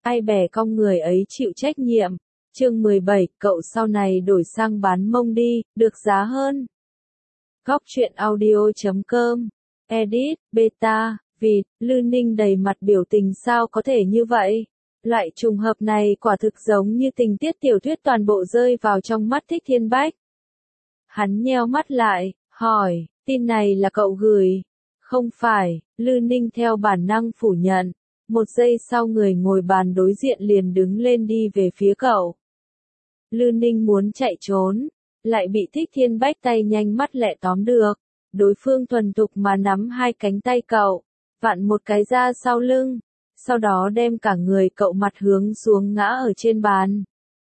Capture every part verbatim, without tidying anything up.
ai bè cong người ấy chịu trách nhiệm. Chương mười bảy, cậu sau này đổi sang bán mông đi, được giá hơn. Góc truyện audio chấm com, edit, beta, vịt, Lư Ninh đầy mặt biểu tình sao có thể như vậy. Loại trùng hợp này quả thực giống như tình tiết tiểu thuyết toàn bộ rơi vào trong mắt Thích Thiên Bách. Hắn nheo mắt lại, hỏi, tin này là cậu gửi? Không phải, Lư Ninh theo bản năng phủ nhận. Một giây sau người ngồi bàn đối diện liền đứng lên đi về phía cậu. Lư Ninh muốn chạy trốn, lại bị Thích Thiên Bách tay nhanh mắt lẹ tóm được. Đối phương thuần thục mà nắm hai cánh tay cậu, vặn một cái ra sau lưng, sau đó đem cả người cậu mặt hướng xuống ngã ở trên bàn.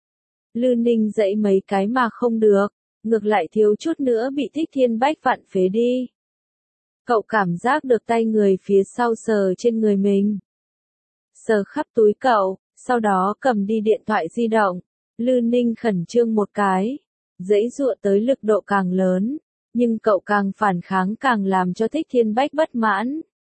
Lư Ninh dãy mấy cái mà không được, ngược lại thiếu chút nữa bị Thích Thiên Bách vặn phế đi. Cậu cảm giác được tay người phía sau sờ trên người mình. Sờ khắp túi cậu, sau đó cầm đi điện thoại di động. Lư Ninh khẩn trương một cái, giãy giụa tới lực độ càng lớn, nhưng cậu càng phản kháng càng làm cho Thích Thiên Bách bất mãn.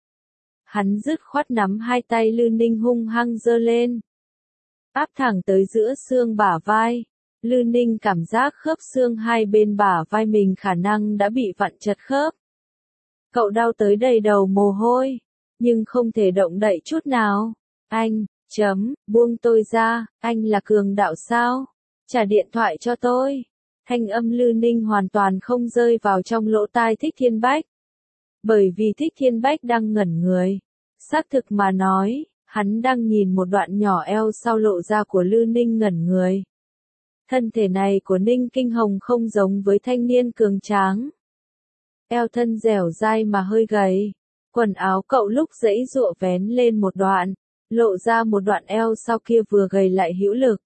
Hắn dứt khoát nắm hai tay Lư Ninh hung hăng giơ lên, áp thẳng tới giữa xương bả vai. Lư Ninh cảm giác khớp xương hai bên bả vai mình khả năng đã bị vặn chật khớp. Cậu đau tới đầy đầu mồ hôi, nhưng không thể động đậy chút nào. Anh, chấm, buông tôi ra, anh là cường đạo sao? Trả điện thoại cho tôi. Thanh âm Lư Ninh hoàn toàn không rơi vào trong lỗ tai Thích Thiên Bách. Bởi vì Thích Thiên Bách đang ngẩn người. Xác thực mà nói, hắn đang nhìn một đoạn nhỏ eo sau lộ ra của Lư Ninh ngẩn người. Thân thể này của Ninh Kinh Hồng không giống với thanh niên cường tráng. Eo thân dẻo dai mà hơi gầy. Quần áo cậu lúc giãy giụa vén lên một đoạn, lộ ra một đoạn eo sau kia vừa gầy lại hữu lực.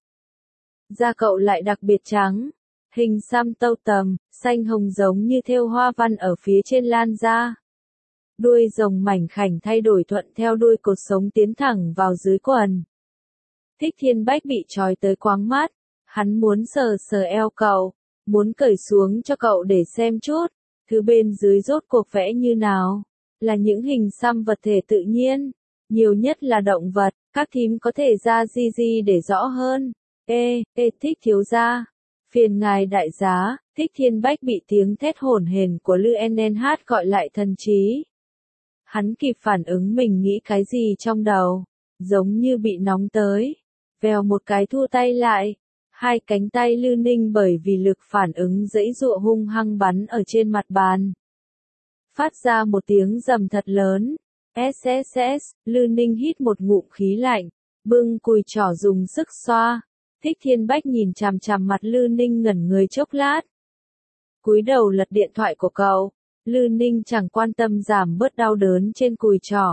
Da cậu lại đặc biệt trắng, hình xăm tâu tầm, xanh hồng giống như thêu hoa văn ở phía trên lan da. Đuôi rồng mảnh khảnh thay đổi thuận theo đuôi cột sống tiến thẳng vào dưới quần. Thích Thiên Bách bị trói tới quáng mắt, hắn muốn sờ sờ eo cậu, muốn cởi xuống cho cậu để xem chút, thứ bên dưới rốt cuộc vẽ như nào, là những hình xăm vật thể tự nhiên, nhiều nhất là động vật, các thím có thể ra di di để rõ hơn. Ê, ê Thích thiếu gia, phiền ngài đại giá. Thích Thiên Bách bị tiếng thét hổn hển của Lư en en hát gọi lại thần trí. Hắn kịp phản ứng mình nghĩ cái gì trong đầu, giống như bị nóng tới, vèo một cái thua tay lại. Hai cánh tay Lư Ninh bởi vì lực phản ứng giãy giụa hung hăng bắn ở trên mặt bàn. Phát ra một tiếng rầm thật lớn. ét ét ét, Lư Ninh hít một ngụm khí lạnh, bưng cùi trỏ dùng sức xoa. Thích Thiên Bách nhìn chằm chằm mặt Lư Ninh ngẩn người chốc lát. Cúi đầu lật điện thoại của cậu, Lư Ninh chẳng quan tâm giảm bớt đau đớn trên cùi trỏ.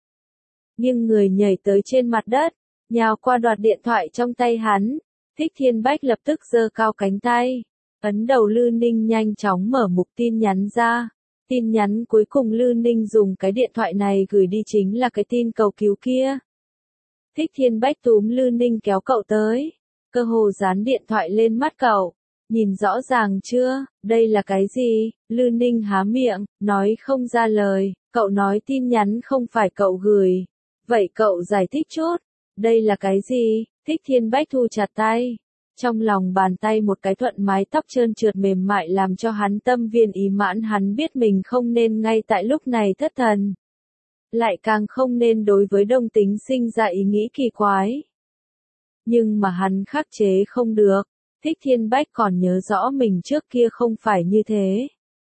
Nhưng người nhảy tới trên mặt đất, nhào qua đoạt điện thoại trong tay hắn. Thích Thiên Bách lập tức giơ cao cánh tay, ấn đầu Lư Ninh nhanh chóng mở mục tin nhắn ra. Tin nhắn cuối cùng Lư Ninh dùng cái điện thoại này gửi đi chính là cái tin cầu cứu kia. Thích Thiên Bách túm Lư Ninh kéo cậu tới, cơ hồ dán điện thoại lên mắt cậu. Nhìn rõ ràng chưa, đây là cái gì? Lư Ninh há miệng, nói không ra lời. Cậu nói tin nhắn không phải cậu gửi. Vậy cậu giải thích chút, đây là cái gì? Thích Thiên Bách thu chặt tay. Trong lòng bàn tay một cái thuận mái tóc trơn trượt mềm mại làm cho hắn tâm viên ý mãn. Hắn biết mình không nên ngay tại lúc này thất thần. Lại càng không nên đối với đồng tính sinh ra ý nghĩ kỳ quái. Nhưng mà hắn khắc chế không được. Thích Thiên Bách còn nhớ rõ mình trước kia không phải như thế.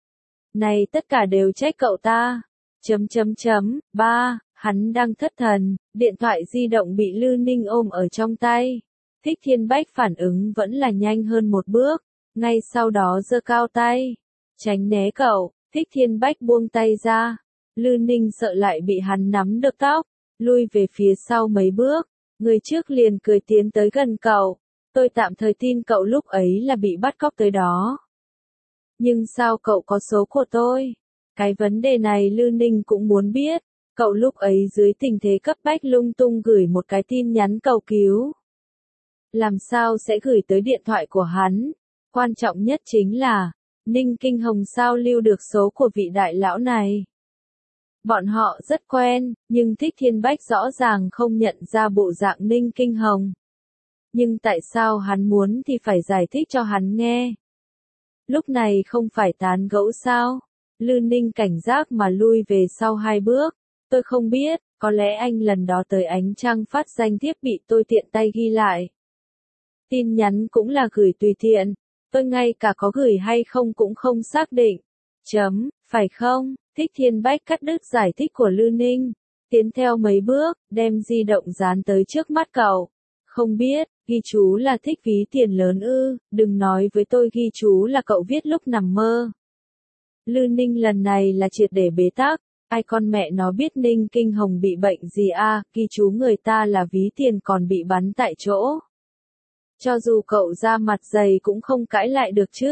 Này tất cả đều trách cậu ta. Chấm chấm chấm, ba, hắn đang thất thần, điện thoại di động bị Lư Ninh ôm ở trong tay. Thích Thiên Bách phản ứng vẫn là nhanh hơn một bước, ngay sau đó giơ cao tay, tránh né cậu. Thích Thiên Bách buông tay ra, Lư Ninh sợ lại bị hắn nắm được tóc, lui về phía sau mấy bước, người trước liền cười tiến tới gần cậu. Tôi tạm thời tin cậu lúc ấy là bị bắt cóc tới đó. Nhưng sao cậu có số của tôi? Cái vấn đề này Lư Ninh cũng muốn biết. Cậu lúc ấy dưới tình thế cấp bách lung tung gửi một cái tin nhắn cầu cứu. Làm sao sẽ gửi tới điện thoại của hắn? Quan trọng nhất chính là, Ninh Kinh Hồng sao lưu được số của vị đại lão này? Bọn họ rất quen, nhưng Thích Thiên Bách rõ ràng không nhận ra bộ dạng Ninh Kinh Hồng. Nhưng tại sao hắn muốn thì phải giải thích cho hắn nghe. Lúc này không phải tán gẫu sao? Lư Ninh cảnh giác mà lui về sau hai bước. Tôi không biết, có lẽ anh lần đó tới ánh trăng phát danh thiếp bị tôi tiện tay ghi lại. Tin nhắn cũng là gửi tùy tiện. Tôi ngay cả có gửi hay không cũng không xác định. Chấm, phải không? Thích Thiên Bách cắt đứt giải thích của Lư Ninh. Tiến theo mấy bước, đem di động dán tới trước mắt cậu. Không biết, ghi chú là thích ví tiền lớn ư, đừng nói với tôi ghi chú là cậu viết lúc nằm mơ. Lư Ninh lần này là triệt để bế tắc, ai con mẹ nó biết Ninh Kinh Hồng bị bệnh gì à, ghi chú người ta là ví tiền còn bị bắn tại chỗ. Cho dù cậu ra mặt dày cũng không cãi lại được chứ.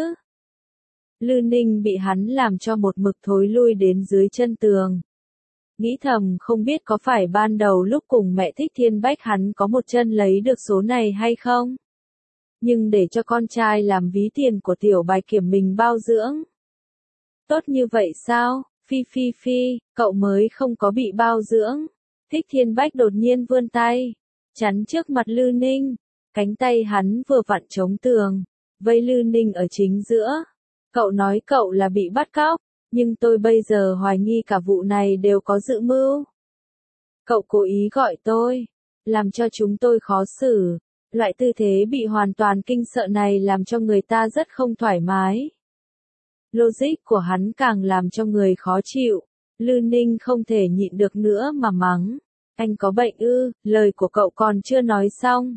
Lư Ninh bị hắn làm cho một mực thối lui đến dưới chân tường. Nghĩ thầm không biết có phải ban đầu lúc cùng mẹ Thích Thiên Bách hắn có một chân lấy được số này hay không? Nhưng để cho con trai làm ví tiền của tiểu Bạch Kiểm mình bao dưỡng. Tốt như vậy sao? Phi phi phi, cậu mới không có bị bao dưỡng. Thích Thiên Bách đột nhiên vươn tay, chắn trước mặt Lư Ninh. Cánh tay hắn vừa vặn chống tường, vây Lư Ninh ở chính giữa. Cậu nói cậu là bị bắt cóc, nhưng tôi bây giờ hoài nghi cả vụ này đều có dự mưu. Cậu cố ý gọi tôi, làm cho chúng tôi khó xử. Loại tư thế bị hoàn toàn kinh sợ này làm cho người ta rất không thoải mái. Logic của hắn càng làm cho người khó chịu. Lư Ninh không thể nhịn được nữa mà mắng. Anh có bệnh ư, lời của cậu còn chưa nói xong.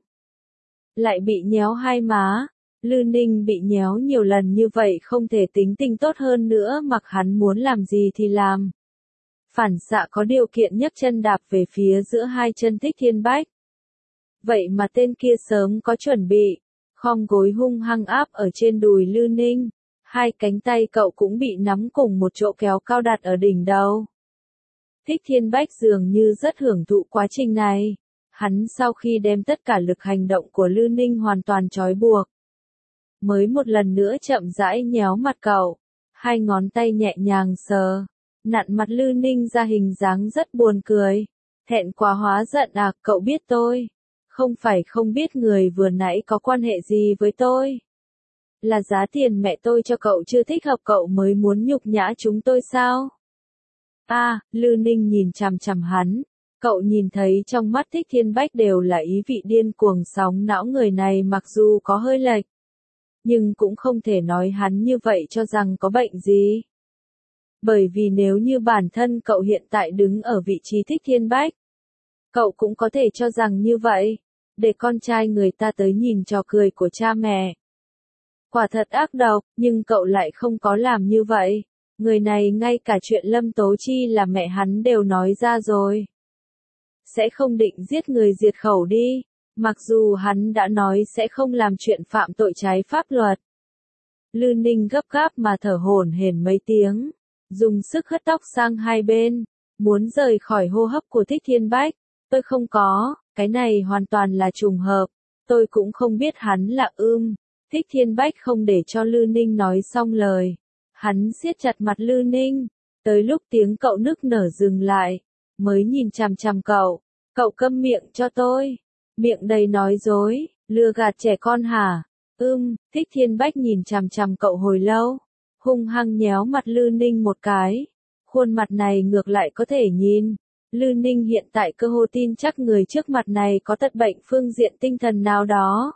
Lại bị nhéo hai má. Lư Ninh bị nhéo nhiều lần như vậy không thể tính tình tốt hơn nữa, mặc hắn muốn làm gì thì làm. Phản xạ có điều kiện nhấc chân đạp về phía giữa hai chân Thích Thiên Bách. Vậy mà tên kia sớm có chuẩn bị, khom gối hung hăng áp ở trên đùi Lư Ninh. Hai cánh tay cậu cũng bị nắm cùng một chỗ kéo cao đặt ở đỉnh đầu. Thích Thiên Bách dường như rất hưởng thụ quá trình này. Hắn sau khi đem tất cả lực hành động của Lư Ninh hoàn toàn trói buộc, mới một lần nữa chậm rãi nhéo mặt cậu. Hai ngón tay nhẹ nhàng sờ, nặn mặt Lư Ninh ra hình dáng rất buồn cười. Thẹn quá hóa giận à, cậu biết tôi. Không phải không biết người vừa nãy có quan hệ gì với tôi. Là giá tiền mẹ tôi cho cậu chưa thích hợp cậu mới muốn nhục nhã chúng tôi sao? À, Lư Ninh nhìn chằm chằm hắn. Cậu nhìn thấy trong mắt Thích Thiên Bách đều là ý vị điên cuồng sóng não, người này mặc dù có hơi lệch, nhưng cũng không thể nói hắn như vậy cho rằng có bệnh gì. Bởi vì nếu như bản thân cậu hiện tại đứng ở vị trí Thích Thiên Bách, cậu cũng có thể cho rằng như vậy, để con trai người ta tới nhìn trò cười của cha mẹ. Quả thật ác độc, nhưng cậu lại không có làm như vậy. Người này ngay cả chuyện Lâm Tố Chi là mẹ hắn đều nói ra rồi. Sẽ không định giết người diệt khẩu đi, mặc dù hắn đã nói sẽ không làm chuyện phạm tội trái pháp luật. Lư Ninh gấp gáp mà thở hổn hển mấy tiếng, dùng sức hất tóc sang hai bên, muốn rời khỏi hô hấp của Thích Thiên Bách. Tôi không có, cái này hoàn toàn là trùng hợp, tôi cũng không biết hắn là ưm. Thích Thiên Bách không để cho Lư Ninh nói xong lời. Hắn siết chặt mặt Lư Ninh, tới lúc tiếng cậu nức nở dừng lại, mới nhìn chằm chằm cậu. Cậu câm miệng cho tôi. Miệng đầy nói dối, lừa gạt trẻ con hả? Ưm, Thích Thiên Bách nhìn chằm chằm cậu hồi lâu, hung hăng nhéo mặt Lư Ninh một cái. Khuôn mặt này ngược lại có thể nhìn. Lư Ninh hiện tại cơ hồ tin chắc người trước mặt này có tật bệnh phương diện tinh thần nào đó.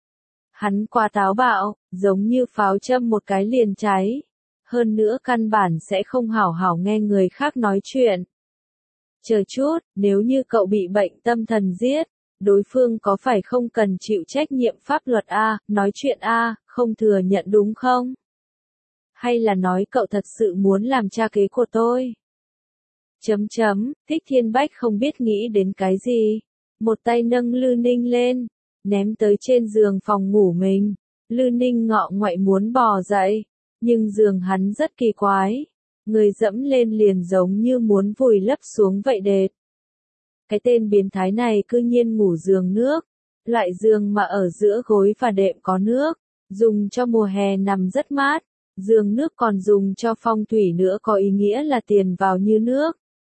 Hắn quá táo bạo, giống như pháo châm một cái liền cháy. Hơn nữa căn bản sẽ không hảo hảo nghe người khác nói chuyện. Chờ chút, nếu như cậu bị bệnh tâm thần giết, đối phương có phải không cần chịu trách nhiệm pháp luật a, nói chuyện a, không thừa nhận đúng không? Hay là nói cậu thật sự muốn làm cha kế của tôi? Chấm chấm, Thích Thiên Bách không biết nghĩ đến cái gì. Một tay nâng Lư Ninh lên, ném tới trên giường phòng ngủ mình. Lư Ninh ngọ ngoại muốn bò dậy, nhưng giường hắn rất kỳ quái. Người dẫm lên liền giống như muốn vùi lấp xuống vậy đệt. Cái tên biến thái này cư nhiên ngủ giường nước. Loại giường mà ở giữa gối và đệm có nước, dùng cho mùa hè nằm rất mát. Giường nước còn dùng cho phong thủy nữa, có ý nghĩa là tiền vào như nước.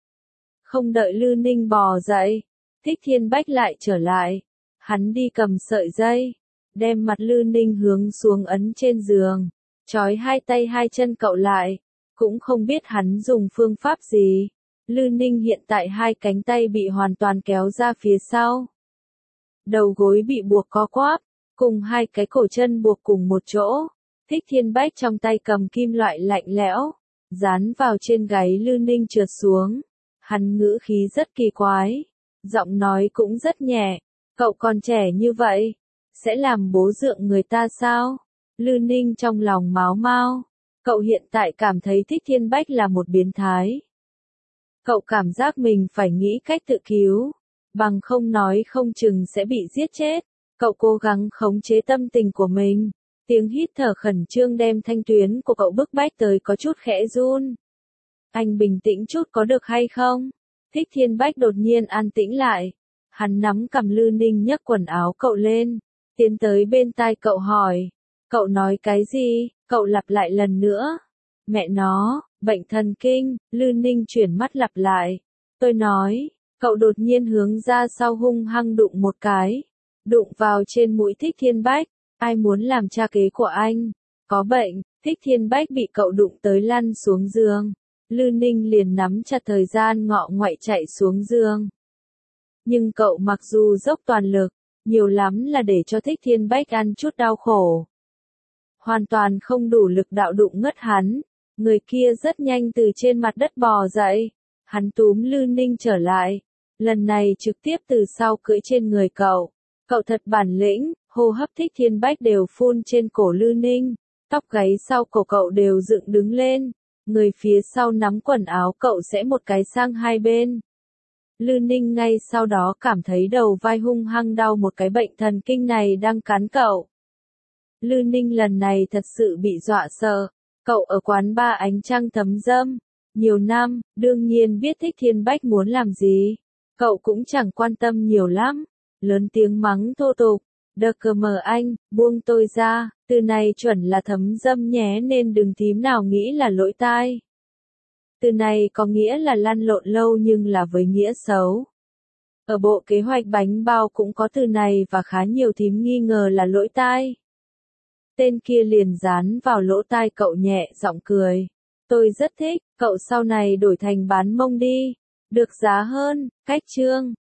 Không đợi Lư Ninh bò dậy, Thích Thiên Bách lại trở lại. Hắn đi cầm sợi dây, đem mặt Lư Ninh hướng xuống ấn trên giường, trói hai tay hai chân cậu lại, cũng không biết hắn dùng phương pháp gì. Lư Ninh hiện tại hai cánh tay bị hoàn toàn kéo ra phía sau. Đầu gối bị buộc co quắp, cùng hai cái cổ chân buộc cùng một chỗ. Thích Thiên Bách trong tay cầm kim loại lạnh lẽo, dán vào trên gáy Lư Ninh trượt xuống. Hắn ngữ khí rất kỳ quái, giọng nói cũng rất nhẹ. Cậu còn trẻ như vậy, sẽ làm bố dượng người ta sao? Lư Ninh trong lòng máo mao. Cậu hiện tại cảm thấy Thích Thiên Bách là một biến thái. Cậu cảm giác mình phải nghĩ cách tự cứu, bằng không nói không chừng sẽ bị giết chết. Cậu cố gắng khống chế tâm tình của mình. Tiếng hít thở khẩn trương đem thanh tuyến của cậu bức bách tới có chút khẽ run. Anh bình tĩnh chút có được hay không? Thích Thiên Bách đột nhiên an tĩnh lại. Hắn nắm cầm Lư Ninh nhấc quần áo cậu lên, tiến tới bên tai cậu hỏi. Cậu nói cái gì? Cậu lặp lại lần nữa. Mẹ nó, bệnh thần kinh. Lư Ninh chuyển mắt lặp lại. Tôi nói. Cậu đột nhiên hướng ra sau hung hăng đụng một cái. Đụng vào trên mũi Thích Thiên Bách. Ai muốn làm cha kế của anh? Có bệnh. Thích Thiên Bách bị cậu đụng tới lăn xuống giường. Lư Ninh liền nắm chặt thời gian ngọ ngoại chạy xuống giường. Nhưng cậu mặc dù dốc toàn lực, nhiều lắm là để cho Thích Thiên Bách ăn chút đau khổ. Hoàn toàn không đủ lực đạo đụng ngất hắn. Người kia rất nhanh từ trên mặt đất bò dậy. Hắn túm Lư Ninh trở lại. Lần này trực tiếp từ sau cưỡi trên người cậu. Cậu thật bản lĩnh, hô hấp Thích Thiên Bách đều phun trên cổ Lư Ninh. Tóc gáy sau cổ cậu đều dựng đứng lên. Người phía sau nắm quần áo cậu sẽ một cái sang hai bên. Lư Ninh ngay sau đó cảm thấy đầu vai hung hăng đau, một cái bệnh thần kinh này đang cắn cậu. Lư Ninh lần này thật sự bị dọa sợ. Cậu ở quán ba ánh trăng thấm dâm. Nhiều năm, đương nhiên biết Thích Thiên Bách muốn làm gì. Cậu cũng chẳng quan tâm nhiều lắm. Lớn tiếng mắng thô tục. Đờ cờ mờ anh, buông tôi ra. Từ này chuẩn là thấm dâm nhé, nên đừng thím nào nghĩ là lỗi tai. Từ này có nghĩa là lăn lộn lâu nhưng là với nghĩa xấu. Ở bộ kế hoạch bánh bao cũng có từ này và khá nhiều thím nghi ngờ là lỗi tai. Tên kia liền dán vào lỗ tai cậu nhẹ giọng cười. Tôi rất thích, cậu sau này đổi thành bán mông đi. Được giá hơn, cách chương.